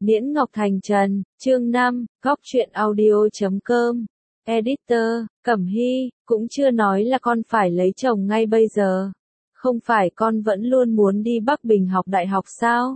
Niễn Ngọc Thành Trần, chương 5, góc truyện audio.com. Editor, Cẩm Hy, cũng chưa nói là con phải lấy chồng ngay bây giờ. Không phải con vẫn luôn muốn đi Bắc Bình học đại học sao?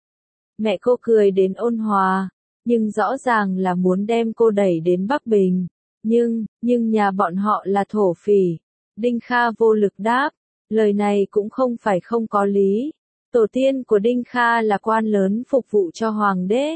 Mẹ cô cười đến ôn hòa, nhưng rõ ràng là muốn đem cô đẩy đến Bắc Bình. Nhưng nhà bọn họ là thổ phỉ. Đinh Kha vô lực đáp, lời này cũng không phải không có lý. Tổ tiên của Đinh Kha là quan lớn phục vụ cho hoàng đế.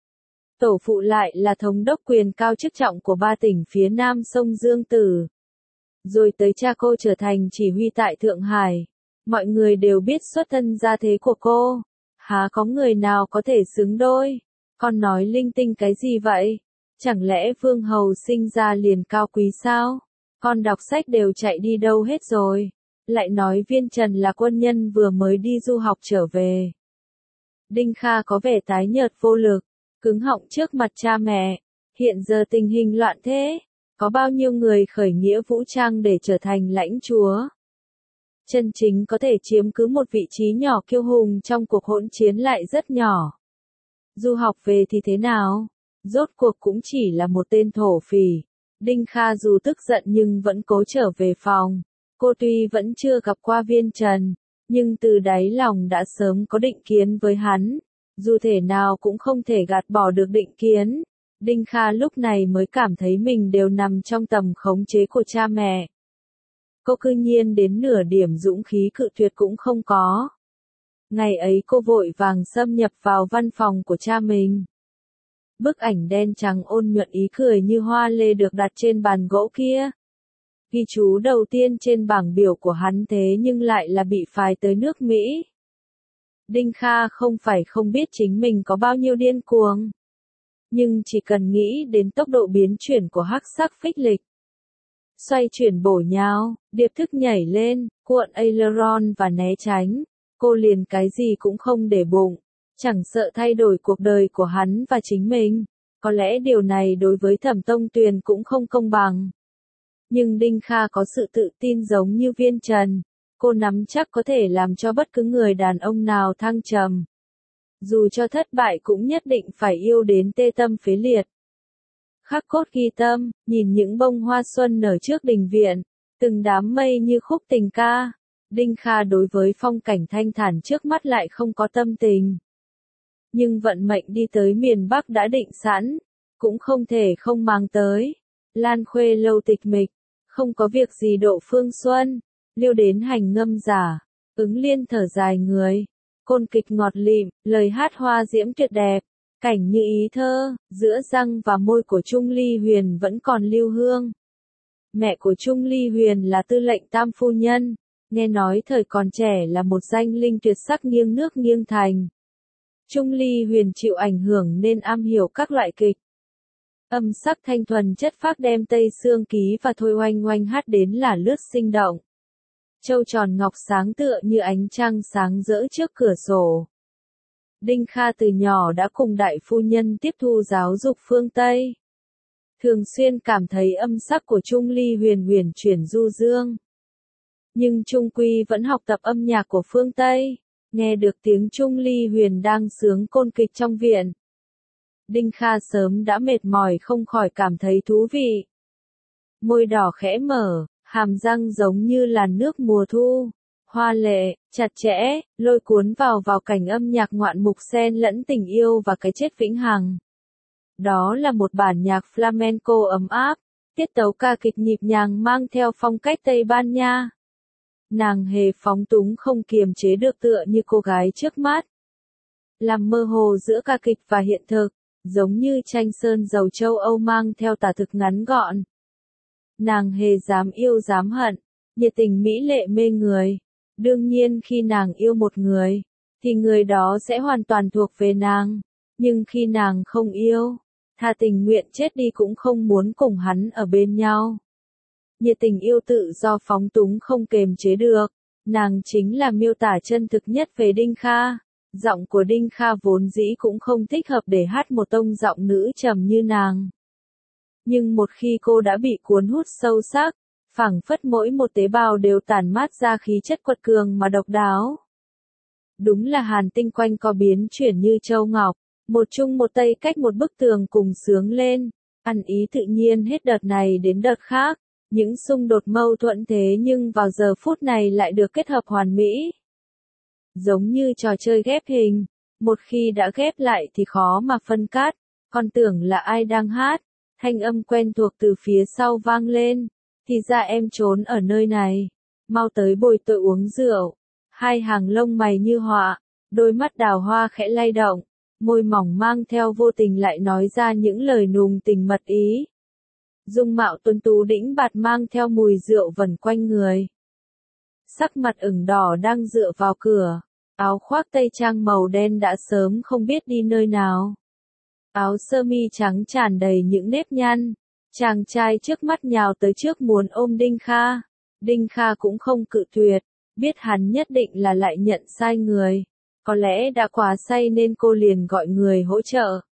Tổ phụ lại là thống đốc quyền cao chức trọng của 3 tỉnh phía nam sông Dương Tử. Rồi tới cha cô trở thành chỉ huy tại Thượng Hải. Mọi người đều biết xuất thân gia thế của cô. Há có người nào có thể xứng đôi? Con nói linh tinh cái gì vậy? Chẳng lẽ Vương Hầu sinh ra liền cao quý sao? Con đọc sách đều chạy đi đâu hết rồi? Lại nói Viên Trần là quân nhân vừa mới đi du học trở về. Đinh Kha có vẻ tái nhợt vô lực, cứng họng trước mặt cha mẹ. Hiện giờ tình hình loạn thế, có bao nhiêu người khởi nghĩa vũ trang để trở thành lãnh chúa. Chân chính có thể chiếm cứ một vị trí nhỏ kiêu hùng trong cuộc hỗn chiến lại rất nhỏ. Du học về thì thế nào? Rốt cuộc cũng chỉ là một tên thổ phỉ. Đinh Kha dù tức giận nhưng vẫn cố trở về phòng. Cô tuy vẫn chưa gặp qua Viên Trần, nhưng từ đáy lòng đã sớm có định kiến với hắn. Dù thể nào cũng không thể gạt bỏ được định kiến. Đinh Kha lúc này mới cảm thấy mình đều nằm trong tầm khống chế của cha mẹ. Cô cư nhiên đến nửa điểm dũng khí cự tuyệt cũng không có. Ngày ấy cô vội vàng xâm nhập vào văn phòng của cha mình. Bức ảnh đen trắng ôn nhuận ý cười như hoa lê được đặt trên bàn gỗ kia. Ghi chú đầu tiên trên bảng biểu của hắn thế nhưng lại là bị phái tới nước Mỹ. Đinh Kha không phải không biết chính mình có bao nhiêu điên cuồng. Nhưng chỉ cần nghĩ đến tốc độ biến chuyển của hắc sắc phích lịch. Xoay chuyển bổ nhào, điệp thức nhảy lên, cuộn aileron và né tránh. Cô liền cái gì cũng không để bụng. Chẳng sợ thay đổi cuộc đời của hắn và chính mình. Có lẽ điều này đối với Thẩm Tông Tuyền cũng không công bằng. Nhưng Đinh Kha có sự tự tin giống như Viên Trần. Cô nắm chắc có thể làm cho bất cứ người đàn ông nào thăng trầm. Dù cho thất bại cũng nhất định phải yêu đến tê tâm phế liệt. Khắc cốt ghi tâm, nhìn những bông hoa xuân nở trước đình viện, từng đám mây như khúc tình ca. Đinh Kha đối với phong cảnh thanh thản trước mắt lại không có tâm tình. Nhưng vận mệnh đi tới miền Bắc đã định sẵn, cũng không thể không mang tới. Lan Khuê lâu tịch mịch, không có việc gì độ phương xuân, liêu đến hành ngâm giả, ứng liên thở dài người. Côn kịch ngọt lịm, lời hát hoa diễm tuyệt đẹp, cảnh như ý thơ, giữa răng và môi của Trung Ly Huyền vẫn còn lưu hương. Mẹ của Trung Ly Huyền là tư lệnh tam phu nhân, nghe nói thời còn trẻ là một danh linh tuyệt sắc nghiêng nước nghiêng thành. Trung Ly Huyền chịu ảnh hưởng nên am hiểu các loại kịch. Âm sắc thanh thuần chất phác đem Tây Sương Ký và Thôi Oanh Oanh hát đến là lướt sinh động. Châu tròn ngọc sáng tựa như ánh trăng sáng rỡ trước cửa sổ. Đinh Kha từ nhỏ đã cùng đại phu nhân tiếp thu giáo dục phương Tây. Thường xuyên cảm thấy âm sắc của Trung Ly Huyền huyền chuyển du dương. Nhưng Trung Quy vẫn học tập âm nhạc của phương Tây. Nghe được tiếng Trung Ly Huyền đang sướng côn kịch trong viện. Đinh Kha sớm đã mệt mỏi không khỏi cảm thấy thú vị. Môi đỏ khẽ mở, hàm răng giống như làn nước mùa thu. Hoa lệ, chặt chẽ, lôi cuốn vào cảnh âm nhạc ngoạn mục xen lẫn tình yêu và cái chết vĩnh hằng. Đó là một bản nhạc flamenco ấm áp, tiết tấu ca kịch nhịp nhàng mang theo phong cách Tây Ban Nha. Nàng hề phóng túng không kiềm chế được tựa như cô gái trước mắt. Làm mơ hồ giữa ca kịch và hiện thực, giống như tranh sơn dầu châu Âu mang theo tả thực ngắn gọn. Nàng hề dám yêu dám hận, nhiệt tình mỹ lệ mê người. Đương nhiên khi nàng yêu một người, thì người đó sẽ hoàn toàn thuộc về nàng. Nhưng khi nàng không yêu, thà tình nguyện chết đi cũng không muốn cùng hắn ở bên nhau. Nhiệt tình yêu tự do phóng túng không kềm chế được. Nàng chính là miêu tả chân thực nhất về Đinh Kha. Giọng của Đinh Kha vốn dĩ cũng không thích hợp để hát một tông giọng nữ trầm như nàng. Nhưng một khi cô đã bị cuốn hút sâu sắc, phảng phất mỗi một tế bào đều tản mát ra khí chất quật cường mà độc đáo. Đúng là hàn tinh quanh co biến chuyển như châu ngọc, Một Trung một Tây cách một bức tường cùng sướng lên, ăn ý tự nhiên hết đợt này đến đợt khác, những xung đột mâu thuẫn thế nhưng vào giờ phút này lại được kết hợp hoàn mỹ. Giống như trò chơi ghép hình, một khi đã ghép lại thì khó mà phân cắt, còn tưởng là ai đang hát, thanh âm quen thuộc từ phía sau vang lên, thì ra em trốn ở nơi này, mau tới bồi tội uống rượu. Hai hàng lông mày như họa, đôi mắt đào hoa khẽ lay động, môi mỏng mang theo vô tình lại nói ra những lời nùng tình mật ý. Dung mạo tuấn tú đĩnh bạt mang theo mùi rượu vần quanh người. Sắc mặt ửng đỏ đang dựa vào cửa, áo khoác tây trang màu đen đã sớm không biết đi nơi nào. Áo sơ mi trắng tràn đầy những nếp nhăn, chàng trai trước mắt nhào tới trước muốn ôm Đinh Kha. Đinh Kha cũng không cự tuyệt, biết hắn nhất định là lại nhận sai người. Có lẽ đã quá say nên cô liền gọi người hỗ trợ.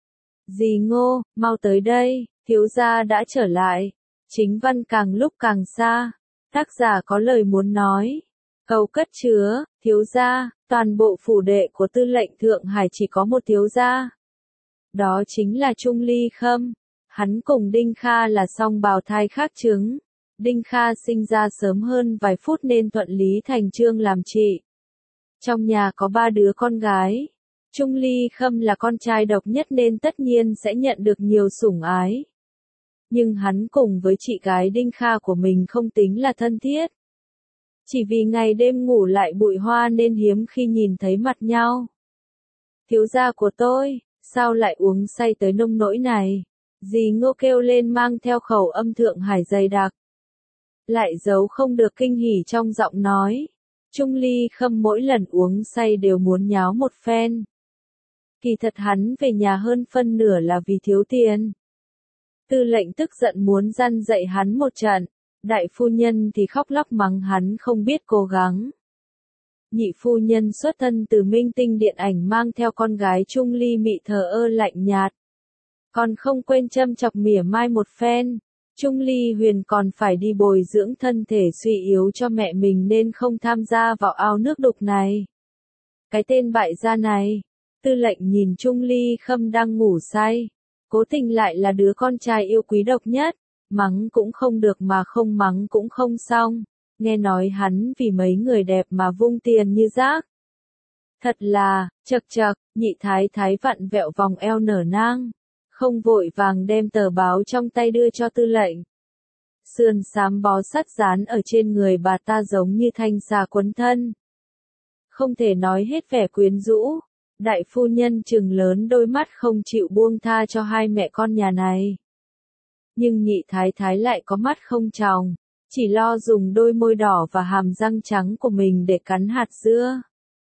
Dì Ngô, mau tới đây, thiếu gia đã trở lại. Chính văn càng lúc càng xa, tác giả có lời muốn nói. Câu cất chứa, thiếu gia, toàn bộ phủ đệ của tư lệnh Thượng Hải chỉ có một thiếu gia. Đó chính là Trung Ly Khâm. Hắn cùng Đinh Kha là song bào thai khác trứng. Đinh Kha sinh ra sớm hơn vài phút nên thuận lý thành chương làm chị. Trong nhà có 3 đứa con gái. Trung Ly Khâm là con trai độc nhất nên tất nhiên sẽ nhận được nhiều sủng ái. Nhưng hắn cùng với chị gái Đinh Kha của mình không tính là thân thiết. Chỉ vì ngày đêm ngủ lại bụi hoa nên hiếm khi nhìn thấy mặt nhau. Thiếu gia của tôi, sao lại uống say tới nông nỗi này? Dì Ngô kêu lên mang theo khẩu âm Thượng Hải dày đặc. Lại giấu không được kinh hỉ trong giọng nói. Trung Ly Khâm mỗi lần uống say đều muốn nháo một phen. Kỳ thật hắn về nhà hơn phân nửa là vì thiếu tiền. Tư lệnh tức giận muốn răn dạy hắn một trận. Đại phu nhân thì khóc lóc mắng hắn không biết cố gắng. Nhị phu nhân xuất thân từ minh tinh điện ảnh mang theo con gái Trung Ly mị thờ ơ lạnh nhạt. Còn không quên châm chọc mỉa mai một phen. Trung Ly Huyền còn phải đi bồi dưỡng thân thể suy yếu cho mẹ mình nên không tham gia vào ao nước đục này. Cái tên bại gia này. Tư lệnh nhìn Trung Ly Khâm đang ngủ say. Cố tình lại là đứa con trai yêu quý độc nhất. Mắng cũng không được mà không mắng cũng không xong. Nghe nói hắn vì mấy người đẹp mà vung tiền như rác. Thật là, chậc chậc, nhị thái thái vặn vẹo vòng eo nở nang. Không vội vàng đem tờ báo trong tay đưa cho tư lệnh. Sườn xám bó sắt dán ở trên người bà ta giống như thanh xà quấn thân. Không thể nói hết vẻ quyến rũ. Đại phu nhân trừng lớn đôi mắt không chịu buông tha cho hai mẹ con nhà này. Nhưng nhị thái thái lại có mắt không tròng, chỉ lo dùng đôi môi đỏ và hàm răng trắng của mình để cắn hạt dưa.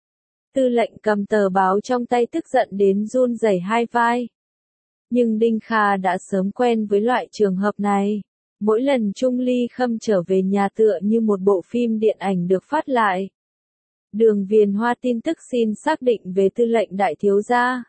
Tư lệnh cầm tờ báo trong tay tức giận đến run rẩy hai vai. Nhưng Đinh Kha đã sớm quen với loại trường hợp này. Mỗi lần Trung Ly Khâm trở về nhà tựa như một bộ phim điện ảnh được phát lại. Đường Viền Hoa tin tức xin xác định về tư lệnh đại thiếu gia.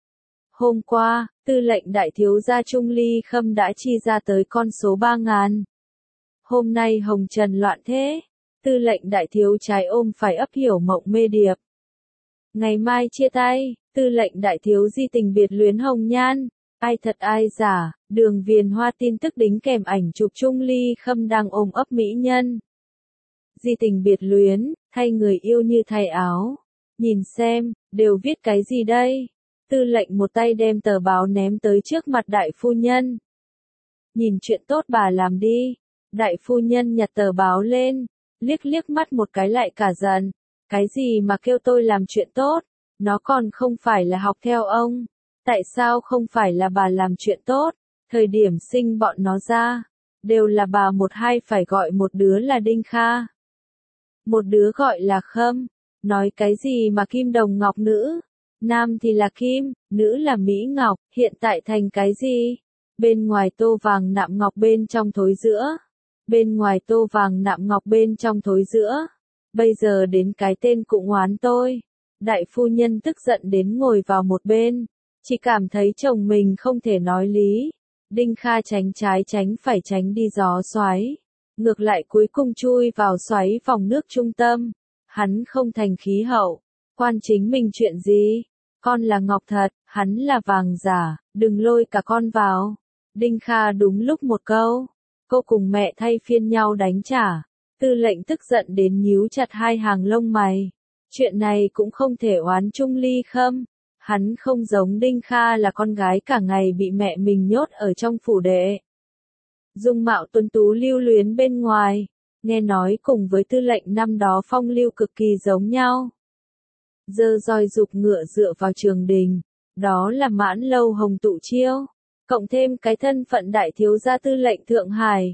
Hôm qua, tư lệnh đại thiếu gia Trung Ly Khâm đã chi ra tới con số 3.000. Hôm nay hồng trần loạn thế, tư lệnh đại thiếu trái ôm phải ấp hiểu mộng mê điệp. Ngày mai chia tay, tư lệnh đại thiếu di tình biệt luyến hồng nhan. Ai thật ai giả, Đường Viền Hoa tin tức đính kèm ảnh chụp Trung Ly Khâm đang ôm ấp mỹ nhân. Di tình biệt luyến, thay người yêu như thay áo. Nhìn xem, đều viết cái gì đây? Tư lệnh một tay đem tờ báo ném tới trước mặt đại phu nhân. Nhìn chuyện tốt bà làm đi. Đại phu nhân nhặt tờ báo lên, liếc liếc mắt một cái lại cả giận. Cái gì mà kêu tôi làm chuyện tốt? Nó còn không phải là học theo ông. Tại sao không phải là bà làm chuyện tốt? Thời điểm sinh bọn nó ra, đều là bà một hai phải gọi một đứa là Đinh Kha. Một đứa gọi là Khâm. Nói cái gì mà kim đồng ngọc nữ? Nam thì là kim, nữ là mỹ ngọc, hiện tại thành cái gì? Bên ngoài tô vàng nạm ngọc bên trong thối giữa. Bên ngoài tô vàng nạm ngọc bên trong thối giữa. Bây giờ đến cái tên cũng oán tôi. Đại phu nhân tức giận đến ngồi vào một bên. Chỉ cảm thấy chồng mình không thể nói lý. Đinh Kha tránh trái tránh phải tránh đi gió xoáy. Ngược lại cuối cùng chui vào xoáy vòng nước trung tâm. Hắn không thành khí hậu. Quan chính mình chuyện gì? Con là ngọc thật, Hắn là vàng giả, đừng lôi cả con vào. Đinh Kha đúng lúc một câu. Cô cùng mẹ thay phiên nhau đánh trả. Tư lệnh tức giận đến nhíu chặt hai hàng lông mày. Chuyện này cũng không thể oán Trung Ly Khâm. Hắn không giống Đinh Kha là con gái cả ngày bị mẹ mình nhốt ở trong phủ đệ. Dung mạo tuấn tú lưu luyến bên ngoài. Nghe nói cùng với tư lệnh năm đó phong lưu cực kỳ giống nhau. Giơ roi giục ngựa dựa vào trường đình. Đó là Mãn Lâu Hồng Tụ Chiêu. Cộng thêm cái thân phận đại thiếu gia tư lệnh Thượng Hải.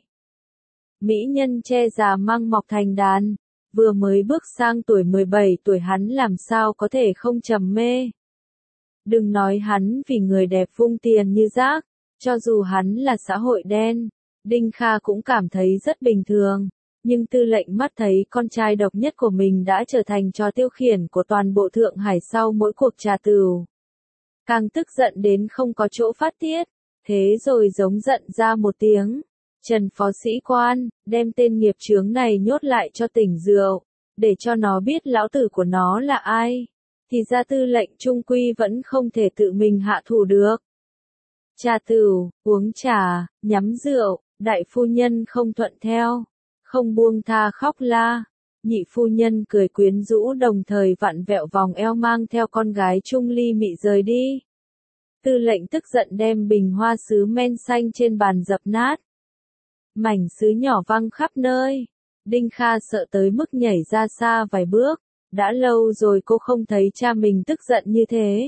Mỹ nhân che già mang mọc thành đàn. Vừa mới bước sang tuổi 17 tuổi hắn làm sao có thể không trầm mê. Đừng nói hắn vì người đẹp vung tiền như rác. Cho dù hắn là xã hội đen, Đinh Kha cũng cảm thấy rất bình thường. Nhưng tư lệnh mắt thấy con trai độc nhất của mình đã trở thành trò tiêu khiển của toàn bộ Thượng Hải sau mỗi cuộc trà tửu. Càng tức giận đến không có chỗ phát tiết. Thế rồi giống giận ra một tiếng. Trần phó sĩ quan, đem tên nghiệp chướng này nhốt lại cho tỉnh rượu. Để cho nó biết lão tử của nó là ai. Thì ra tư lệnh trung quy vẫn không thể tự mình hạ thủ được. Trà tửu, uống trà, nhắm rượu, đại phu nhân không thuận theo. Không buông tha khóc la. Nhị phu nhân cười quyến rũ đồng thời vặn vẹo vòng eo mang theo con gái Trung Ly Mị rời đi. Tư lệnh tức giận đem bình hoa sứ men xanh trên bàn dập nát. Mảnh sứ nhỏ văng khắp nơi. Đinh Kha sợ tới mức nhảy ra xa vài bước. Đã lâu rồi cô không thấy cha mình tức giận như thế.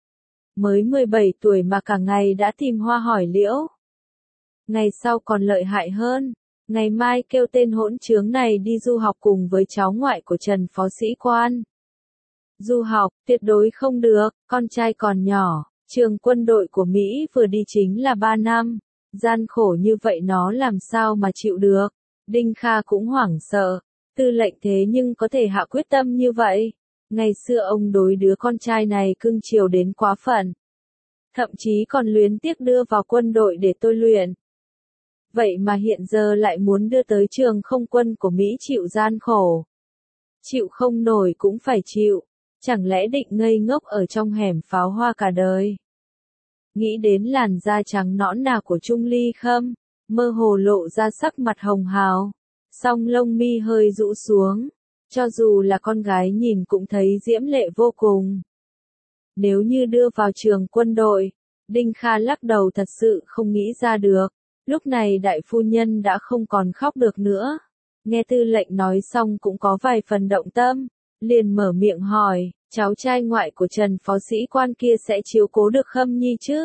Mới 17 tuổi mà cả ngày đã tìm hoa hỏi liễu. Ngày sau còn lợi hại hơn. Ngày mai kêu tên hỗn trướng này đi du học cùng với cháu ngoại của Trần phó sĩ quan. Du học, tuyệt đối không được, con trai còn nhỏ. Trường quân đội của Mỹ vừa đi chính là 3 năm. Gian khổ như vậy nó làm sao mà chịu được. Đinh Kha cũng hoảng sợ. Tư lệnh thế nhưng có thể hạ quyết tâm như vậy. Ngày xưa ông đối đứa con trai này cưng chiều đến quá phận. Thậm chí còn luyến tiếc đưa vào quân đội để tôi luyện. Vậy mà hiện giờ lại muốn đưa tới trường không quân của Mỹ chịu gian khổ. Chịu không nổi cũng phải chịu. Chẳng lẽ định ngây ngốc ở trong hẻm pháo hoa cả đời. Nghĩ đến làn da trắng nõn nà của Trung Ly Khâm, mơ hồ lộ ra sắc mặt hồng hào, song lông mi hơi rũ xuống, cho dù là con gái nhìn cũng thấy diễm lệ vô cùng. Nếu như đưa vào trường quân đội, Đinh Kha lắc đầu thật sự không nghĩ ra được. Lúc này đại phu nhân đã không còn khóc được nữa. Nghe tư lệnh nói xong cũng có vài phần động tâm, liền mở miệng hỏi, cháu trai ngoại của Trần phó sĩ quan kia sẽ chiếu cố được Khâm Nhi chứ?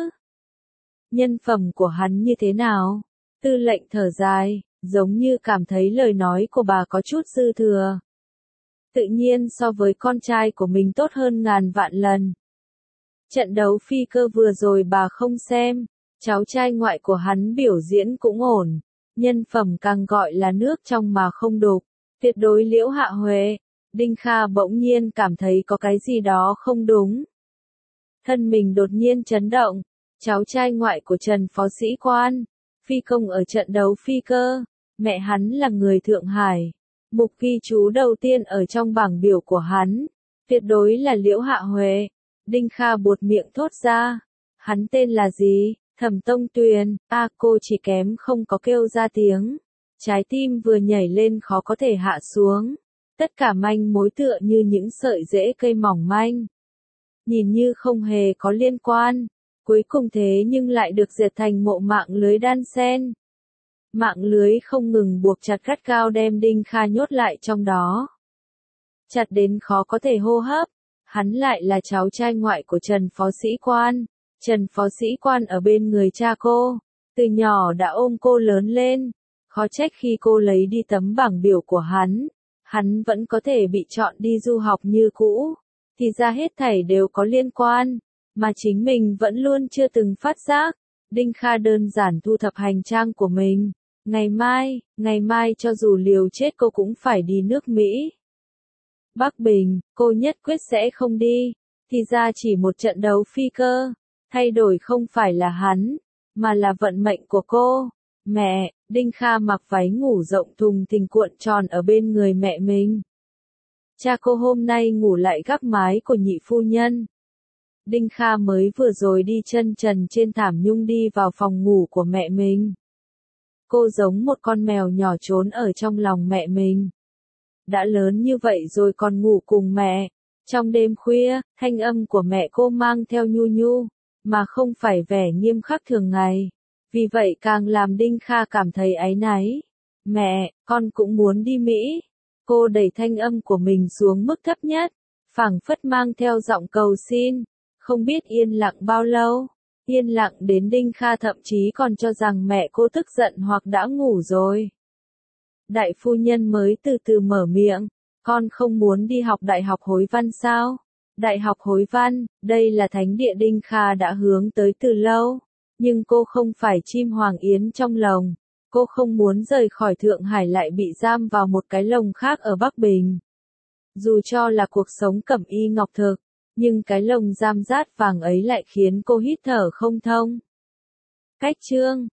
Nhân phẩm của hắn như thế nào? Tư lệnh thở dài, giống như cảm thấy lời nói của bà có chút dư thừa. Tự nhiên so với con trai của mình tốt hơn ngàn vạn lần. Trận đấu phi cơ vừa rồi bà không xem, cháu trai ngoại của hắn biểu diễn cũng ổn, nhân phẩm càng gọi là nước trong mà không đục, tuyệt đối Liễu Hạ Huệ. Đinh Kha bỗng nhiên cảm thấy có cái gì đó không đúng. Thân mình đột nhiên chấn động, cháu trai ngoại của Trần phó sĩ quan, phi công ở trận đấu phi cơ, mẹ hắn là người Thượng Hải. Mục ghi chú đầu tiên ở trong bảng biểu của hắn, tuyệt đối là Liễu Hạ Huệ. Đinh Kha buột miệng thốt ra, hắn tên là gì? Thẩm Tông Tuyền. Cô chỉ kém không có kêu ra tiếng. Trái tim vừa nhảy lên khó có thể hạ xuống. Tất cả manh mối tựa như những sợi rễ cây mỏng manh. Nhìn như không hề có liên quan. Cuối cùng thế nhưng lại được dệt thành một mạng lưới đan xen. Mạng lưới không ngừng buộc chặt gắt gao đem Đinh Kha nhốt lại trong đó. Chặt đến khó có thể hô hấp. Hắn lại là cháu trai ngoại của Trần phó sĩ quan. Trần phó sĩ quan ở bên người cha cô. Từ nhỏ đã ôm cô lớn lên. Khó trách khi cô lấy đi tấm bảng biểu của hắn. Hắn vẫn có thể bị chọn đi du học như cũ. Thì ra hết thảy đều có liên quan. Mà chính mình vẫn luôn chưa từng phát giác. Đinh Kha đơn giản thu thập hành trang của mình. Ngày mai cho dù liều chết cô cũng phải đi nước Mỹ. Bắc Bình, cô nhất quyết sẽ không đi. Thì ra chỉ một trận đấu phi cơ. Thay đổi không phải là hắn, mà là vận mệnh của cô. Mẹ, Đinh Kha mặc váy ngủ rộng thùng thình cuộn tròn ở bên người mẹ mình. Cha cô hôm nay ngủ lại gác mái của nhị phu nhân. Đinh Kha mới vừa rồi đi chân trần trên thảm nhung đi vào phòng ngủ của mẹ mình. Cô giống một con mèo nhỏ trốn ở trong lòng mẹ mình. Đã lớn như vậy rồi còn ngủ cùng mẹ. Trong đêm khuya, thanh âm của mẹ cô mang theo nhu nhu, mà không phải vẻ nghiêm khắc thường ngày. Vì vậy càng làm Đinh Kha cảm thấy áy náy. Mẹ, con cũng muốn đi Mỹ. Cô đẩy thanh âm của mình xuống mức thấp nhất, phảng phất mang theo giọng cầu xin. Không biết yên lặng bao lâu. Yên lặng đến Đinh Kha thậm chí còn cho rằng mẹ cô tức giận hoặc đã ngủ rồi. Đại phu nhân mới từ từ mở miệng. Con không muốn đi học đại học Hối Văn sao? Đại học Hối Văn, đây là thánh địa Đinh Kha đã hướng tới từ lâu. Nhưng cô không phải chim hoàng yến trong lồng. Cô không muốn rời khỏi Thượng Hải lại bị giam vào một cái lồng khác ở Bắc Bình. Dù cho là cuộc sống cẩm y ngọc thực, nhưng cái lồng giam rát vàng ấy lại khiến cô hít thở không thông. Cách chương